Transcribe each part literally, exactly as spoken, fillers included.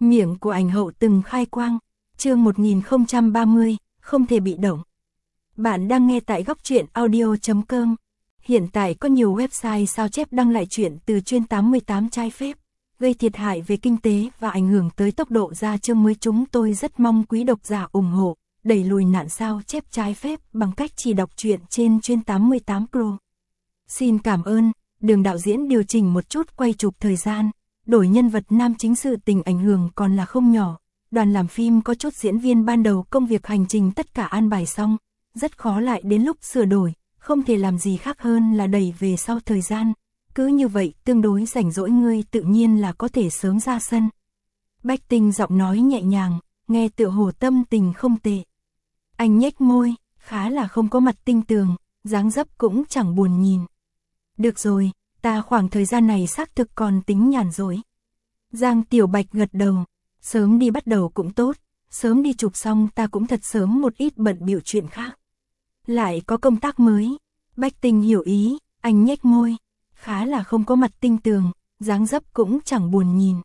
Miệng của ảnh hậu từng khai quang, chương một nghìn không trăm ba mươi, không thể bị động. Bạn đang nghe tại góc truyện audio chấm com. Hiện tại có nhiều website sao chép đăng lại chuyện từ chuyên tám mươi tám trái phép, gây thiệt hại về kinh tế và ảnh hưởng tới tốc độ ra chương mới. Chúng tôi rất mong quý độc giả ủng hộ, đẩy lùi nạn sao chép trái phép bằng cách chỉ đọc truyện trên chuyên tám mươi tám Pro. Xin cảm ơn. Đường đạo diễn điều chỉnh một chút quay chụp thời gian, đổi nhân vật nam chính, sự tình ảnh hưởng còn là không nhỏ. Đoàn làm phim có chút diễn viên ban đầu, công việc hành trình tất cả an bài xong, rất khó lại đến lúc sửa đổi, không thể làm gì khác hơn là đẩy về sau thời gian. Cứ như vậy tương đối rảnh rỗi, ngươi tự nhiên là có thể sớm ra sân. Bách Tinh giọng nói nhẹ nhàng, nghe tựa hồ tâm tình không tệ. Anh nhếch môi, khá là không có mặt tinh tường, dáng dấp cũng chẳng buồn nhìn. Được rồi, ta khoảng thời gian này xác thực còn tính nhàn rỗi. Giang Tiểu Bạch gật đầu, sớm đi bắt đầu cũng tốt, sớm đi chụp xong ta cũng thật sớm một ít bận bịu chuyện khác. Lại có công tác mới. Bách Tinh hiểu ý, anh nhếch môi, khá là không có mặt tinh tường, dáng dấp cũng chẳng buồn nhìn.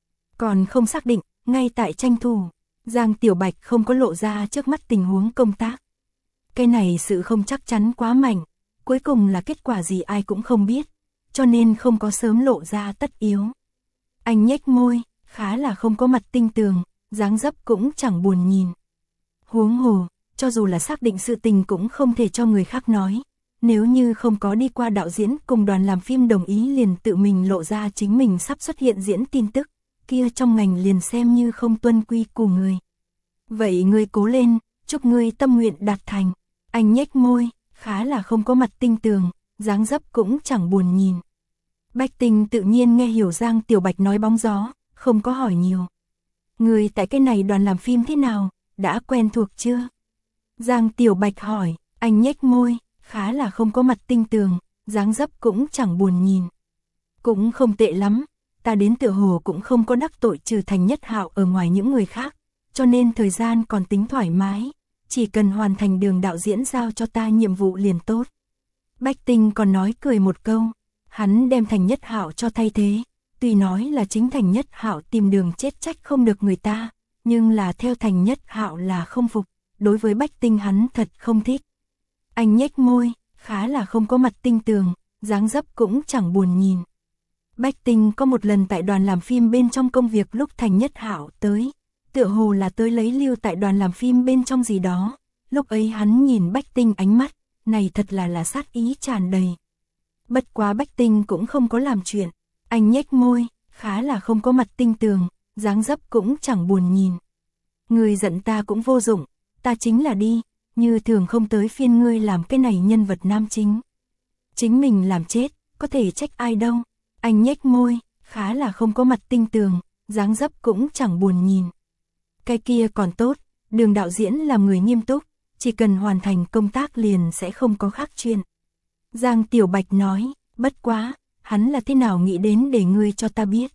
Còn không xác định, ngay tại tranh thủ. Giang Tiểu Bạch không có lộ ra trước mắt tình huống công tác. Cái này sự không chắc chắn quá mạnh, cuối cùng là kết quả gì ai cũng không biết, cho nên không có sớm lộ ra tất yếu. Anh nhếch môi, khá là không có mặt tinh tường, dáng dấp cũng chẳng buồn nhìn. Huống hồ, cho dù là xác định sự tình cũng không thể cho người khác nói. Nếu như không có đi qua đạo diễn cùng đoàn làm phim đồng ý liền tự mình lộ ra chính mình sắp xuất hiện diễn tin tức, kia trong ngành liền xem như không tuân quy của người. Vậy ngươi cố lên, chúc ngươi tâm nguyện đạt thành. Anh nhếch môi, khá là không có mặt tinh tường, dáng dấp cũng chẳng buồn nhìn. Bách Tinh tự nhiên nghe hiểu Giang Tiểu Bạch nói bóng gió, không có hỏi nhiều. Người tại cái này đoàn làm phim thế nào, đã quen thuộc chưa? Giang Tiểu Bạch hỏi, anh nhếch môi, khá là không có mặt tinh tường, dáng dấp cũng chẳng buồn nhìn. Cũng không tệ lắm, ta đến tựa hồ cũng không có đắc tội trừ Thành Nhất Hạo ở ngoài những người khác, cho nên thời gian còn tính thoải mái, chỉ cần hoàn thành Đường đạo diễn giao cho ta nhiệm vụ liền tốt. Bách Tinh còn nói cười một câu, hắn đem Thành Nhất Hạo cho thay thế, tuy nói là chính Thành Nhất Hạo tìm đường chết trách không được người ta, nhưng là theo Thành Nhất Hạo là không phục, đối với Bách Tinh hắn thật không thích. Anh nhếch môi, khá là không có mặt tinh tường, dáng dấp cũng chẳng buồn nhìn. Bách Tinh có một lần tại đoàn làm phim bên trong công việc lúc Thành Nhất Hạo tới, tựa hồ là tới lấy lưu tại đoàn làm phim bên trong gì đó, lúc ấy hắn nhìn Bách Tinh ánh mắt, này thật là là sát ý tràn đầy. Bất quá Bách Tinh cũng không có làm chuyện, anh nhếch môi, khá là không có mặt tinh tường, dáng dấp cũng chẳng buồn nhìn. Người giận ta cũng vô dụng, ta chính là đi, như thường không tới phiên ngươi làm cái này nhân vật nam chính. Chính mình làm chết, có thể trách ai đâu. Anh nhếch môi, khá là không có mặt tinh tường, dáng dấp cũng chẳng buồn nhìn. Cái kia còn tốt, Đường đạo diễn là người nghiêm túc, chỉ cần hoàn thành công tác liền sẽ không có khác chuyện. Giang Tiểu Bạch nói, bất quá, hắn là thế nào nghĩ đến để ngươi cho ta biết.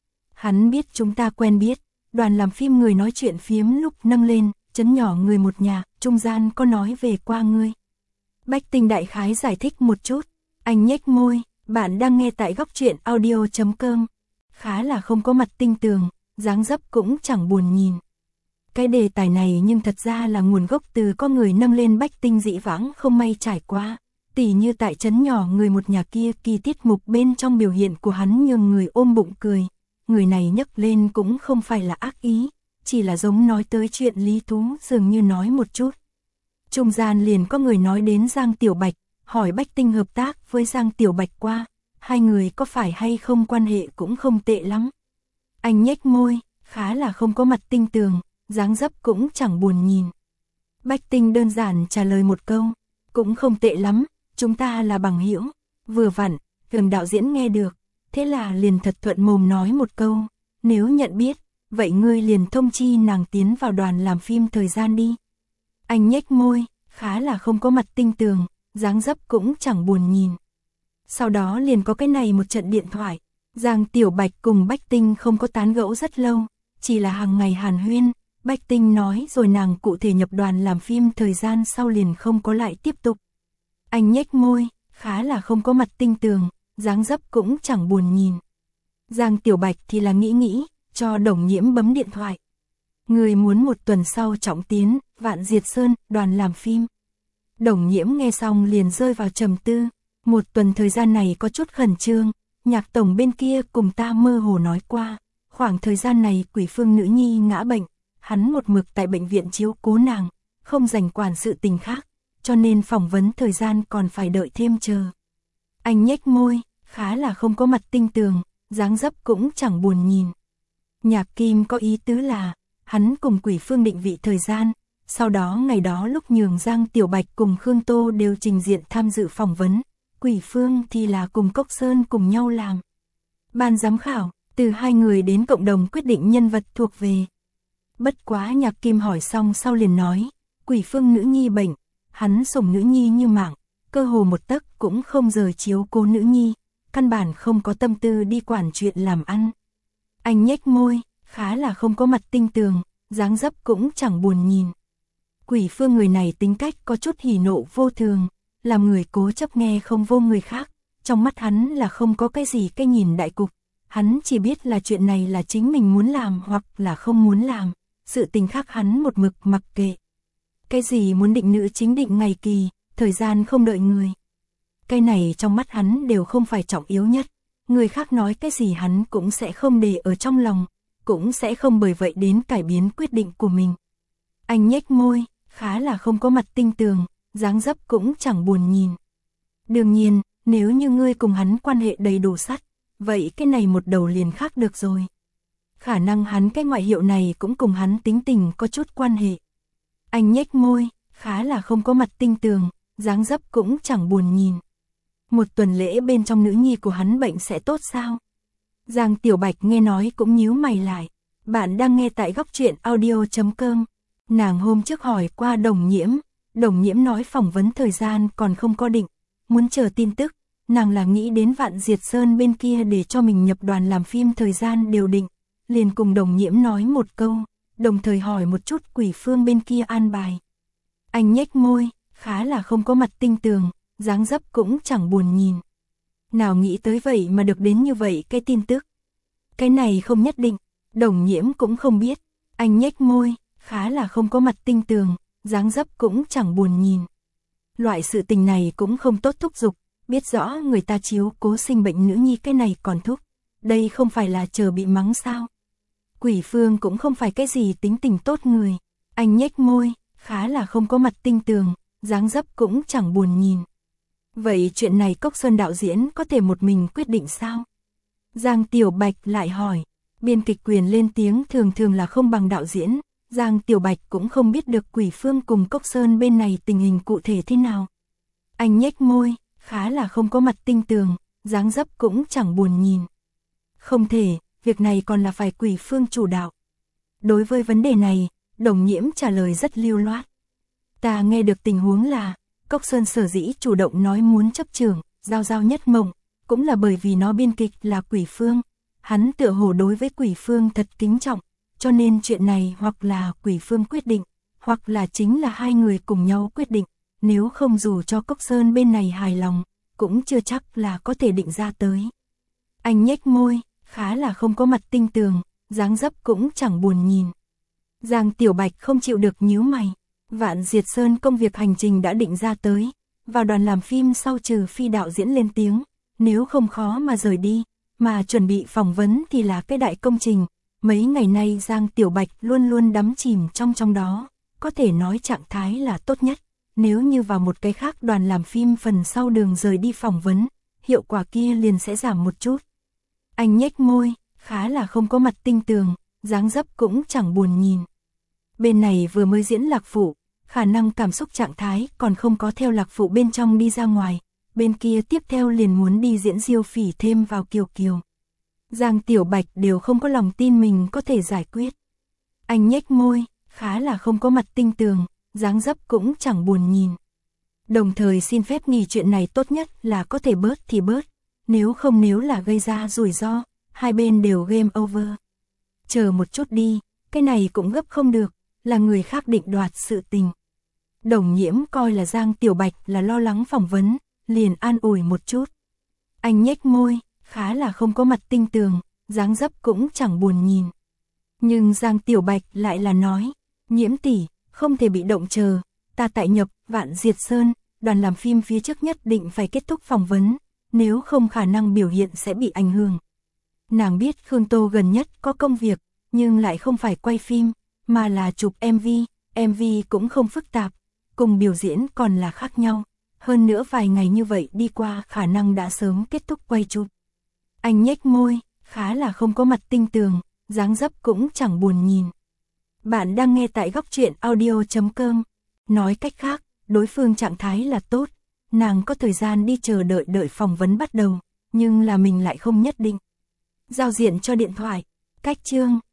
Hắn biết chúng ta quen biết, đoàn làm phim người nói chuyện phiếm lúc nâng lên, chấn nhỏ người một nhà, trung gian có nói về qua ngươi. Bách Tinh đại khái giải thích một chút, anh nhếch môi, bạn đang nghe tại góc truyện audio chấm com. Khá là không có mặt tinh tường, dáng dấp cũng chẳng buồn nhìn. Cái đề tài này nhưng thật ra là nguồn gốc từ có người nâng lên Bách Tinh dĩ vãng không may trải qua, tỉ như tại trấn nhỏ người một nhà kia kỳ tiết mục bên trong biểu hiện của hắn nhường người ôm bụng cười. Người này nhấc lên cũng không phải là ác ý, chỉ là giống nói tới chuyện lý thú dường như nói một chút. Trung gian liền có người nói đến Giang Tiểu Bạch, hỏi Bách Tinh hợp tác với Giang Tiểu Bạch qua, hai người có phải hay không quan hệ cũng không tệ lắm. Anh nhếch môi, khá là không có mặt tinh tường, dáng dấp cũng chẳng buồn nhìn. Bách Tinh đơn giản trả lời một câu, cũng không tệ lắm, chúng ta là bằng hữu. Vừa vặn, Đường đạo diễn nghe được, thế là liền thật thuận mồm nói một câu, nếu nhận biết, vậy ngươi liền thông chi nàng tiến vào đoàn làm phim thời gian đi. Anh nhếch môi, khá là không có mặt tinh tường, dáng dấp cũng chẳng buồn nhìn. Sau đó liền có cái này một trận điện thoại, Giang Tiểu Bạch cùng Bách Tinh không có tán gẫu rất lâu, chỉ là hàng ngày hàn huyên, Bách Tinh nói rồi nàng cụ thể nhập đoàn làm phim thời gian sau liền không có lại tiếp tục. Anh nhếch môi, khá là không có mặt tinh tường, dáng dấp cũng chẳng buồn nhìn. Giang Tiểu Bạch thì là nghĩ nghĩ, cho Đồng Nhiễm bấm điện thoại. Người muốn một tuần sau trọng tiến, Vạn Diệt Sơn, đoàn làm phim. Đồng Nhiễm nghe xong liền rơi vào trầm tư, một tuần thời gian này có chút khẩn trương, Nhạc tổng bên kia cùng ta mơ hồ nói qua, khoảng thời gian này Quỷ Phương nữ nhi ngã bệnh, hắn một mực tại bệnh viện chiếu cố nàng, không rảnh quản sự tình khác, cho nên phỏng vấn thời gian còn phải đợi thêm chờ. Anh nhếch môi, khá là không có mặt tinh tường, dáng dấp cũng chẳng buồn nhìn. Nhạc Kim có ý tứ là, hắn cùng Quỷ Phương định vị thời gian, sau đó ngày đó lúc nhường Giang Tiểu Bạch cùng Khương Tô đều trình diện tham dự phỏng vấn, Quỷ Phương thì là cùng Cốc Sơn cùng nhau làm. Ban giám khảo, từ hai người đến cộng đồng quyết định nhân vật thuộc về. Bất quá Nhạc Kim hỏi xong sau liền nói, Quỷ Phương nữ nhi bệnh, hắn sủng nữ nhi như mạng, cơ hồ một tấc cũng không rời chiếu cố nữ nhi, căn bản không có tâm tư đi quản chuyện làm ăn. Anh nhếch môi, khá là không có mặt tinh tường, dáng dấp cũng chẳng buồn nhìn. Quỷ Phương người này tính cách có chút hỉ nộ vô thường, làm người cố chấp nghe không vô người khác, trong mắt hắn là không có cái gì cái nhìn đại cục, hắn chỉ biết là chuyện này là chính mình muốn làm hoặc là không muốn làm, sự tình khác hắn một mực mặc kệ. Cái gì muốn định nữ chính định ngày kỳ, thời gian không đợi người. Cái này trong mắt hắn đều không phải trọng yếu nhất, người khác nói cái gì hắn cũng sẽ không để ở trong lòng, cũng sẽ không bởi vậy đến cải biến quyết định của mình. Anh nhếch môi, khá là không có mặt tinh tường, dáng dấp cũng chẳng buồn nhìn. Đương nhiên, nếu như ngươi cùng hắn quan hệ đầy đủ sắt, vậy cái này một đầu liền khác được rồi. Khả năng hắn cái ngoại hiệu này cũng cùng hắn tính tình có chút quan hệ. Anh nhếch môi, khá là không có mặt tinh tường, dáng dấp cũng chẳng buồn nhìn. Một tuần lễ bên trong nữ nhi của hắn bệnh sẽ tốt sao? Giang Tiểu Bạch nghe nói cũng nhíu mày lại. Bạn đang nghe tại góc truyện audio chấm com. Nàng hôm trước hỏi qua Đồng Nhiễm, Đồng Nhiễm nói phỏng vấn thời gian còn không có định, muốn chờ tin tức, nàng là nghĩ đến Vạn Diệt Sơn bên kia để cho mình nhập đoàn làm phim thời gian đều định, liền cùng Đồng Nhiễm nói một câu, đồng thời hỏi một chút Quỷ Phương bên kia an bài. Anh nhếch môi, khá là không có mặt tinh tường, dáng dấp cũng chẳng buồn nhìn. Nào nghĩ tới vậy mà được đến như vậy cái tin tức. Cái này không nhất định, Đồng Nhiễm cũng không biết, anh nhếch môi, khá là không có mặt tinh tường, dáng dấp cũng chẳng buồn nhìn. Loại sự tình này cũng không tốt thúc giục, biết rõ người ta chiếu cố sinh bệnh nữ nhi cái này còn thúc, đây không phải là chờ bị mắng sao. Quỷ Phương cũng không phải cái gì tính tình tốt người, anh nhếch môi, khá là không có mặt tinh tường, dáng dấp cũng chẳng buồn nhìn. Vậy chuyện này Cốc Sơn đạo diễn có thể một mình quyết định sao? Giang Tiểu Bạch lại hỏi, biên kịch quyền lên tiếng thường thường là không bằng đạo diễn, Giang Tiểu Bạch cũng không biết được Quỷ Phương cùng Cốc Sơn bên này tình hình cụ thể thế nào. Anh nhếch môi, khá là không có mặt tinh tường, dáng dấp cũng chẳng buồn nhìn. Không thể, việc này còn là phải Quỷ Phương chủ đạo. Đối với vấn đề này, Đồng Nhiễm trả lời rất lưu loát. Ta nghe được tình huống là, Cốc Sơn sở dĩ chủ động nói muốn chấp trưởng, giao giao nhất mộng, cũng là bởi vì nó biên kịch là Quỷ Phương. Hắn tựa hồ đối với Quỷ Phương thật kính trọng, cho nên chuyện này hoặc là Quỷ Phương quyết định, hoặc là chính là hai người cùng nhau quyết định, nếu không dù cho Cốc Sơn bên này hài lòng, cũng chưa chắc là có thể định ra tới. Anh nhếch môi, khá là không có mặt tinh tường, dáng dấp cũng chẳng buồn nhìn. Giang Tiểu Bạch không chịu được nhíu mày. Vạn Diệt Sơn công việc hành trình đã định ra tới, vào đoàn làm phim sau trừ phi đạo diễn lên tiếng, nếu không khó mà rời đi, mà chuẩn bị phỏng vấn thì là cái đại công trình. Mấy ngày nay Giang Tiểu Bạch luôn luôn đắm chìm trong trong đó, có thể nói trạng thái là tốt nhất. Nếu như vào một cái khác đoàn làm phim phần sau đường rời đi phỏng vấn, hiệu quả kia liền sẽ giảm một chút. Anh nhếch môi, khá là không có mặt tinh tường, dáng dấp cũng chẳng buồn nhìn. Bên này vừa mới diễn Lạc Phụ, khả năng cảm xúc trạng thái còn không có theo Lạc Phụ bên trong đi ra ngoài, bên kia tiếp theo liền muốn đi diễn Diêu Phỉ thêm vào Kiều Kiều. Giang Tiểu Bạch đều không có lòng tin mình có thể giải quyết. Anh nhếch môi, khá là không có mặt tinh tường, dáng dấp cũng chẳng buồn nhìn. Đồng thời xin phép nghỉ chuyện này tốt nhất là có thể bớt thì bớt, nếu không nếu là gây ra rủi ro, hai bên đều game over. Chờ một chút đi, cái này cũng gấp không được, là người khác định đoạt sự tình. Đồng Nhiễm coi là Giang Tiểu Bạch là lo lắng phỏng vấn, liền an ủi một chút. Anh nhếch môi, khá là không có mặt tinh tường, dáng dấp cũng chẳng buồn nhìn. Nhưng Giang Tiểu Bạch lại là nói, Nhiễm tỷ, không thể bị động chờ, ta tại nhập Vạn Diệt Sơn, đoàn làm phim phía trước nhất định phải kết thúc phỏng vấn, nếu không khả năng biểu hiện sẽ bị ảnh hưởng. Nàng biết Khương Tô gần nhất có công việc, nhưng lại không phải quay phim, mà là chụp em vê, em vê cũng không phức tạp, cùng biểu diễn còn là khác nhau. Hơn nữa vài ngày như vậy đi qua khả năng đã sớm kết thúc quay chụp. Anh nhếch môi, khá là không có mặt tinh tường, dáng dấp cũng chẳng buồn nhìn. Bạn đang nghe tại góc truyện audio chấm com. Nói cách khác, đối phương trạng thái là tốt, nàng có thời gian đi chờ đợi đợi phỏng vấn bắt đầu, nhưng là mình lại không nhất định. Giao diện cho điện thoại, cách chương.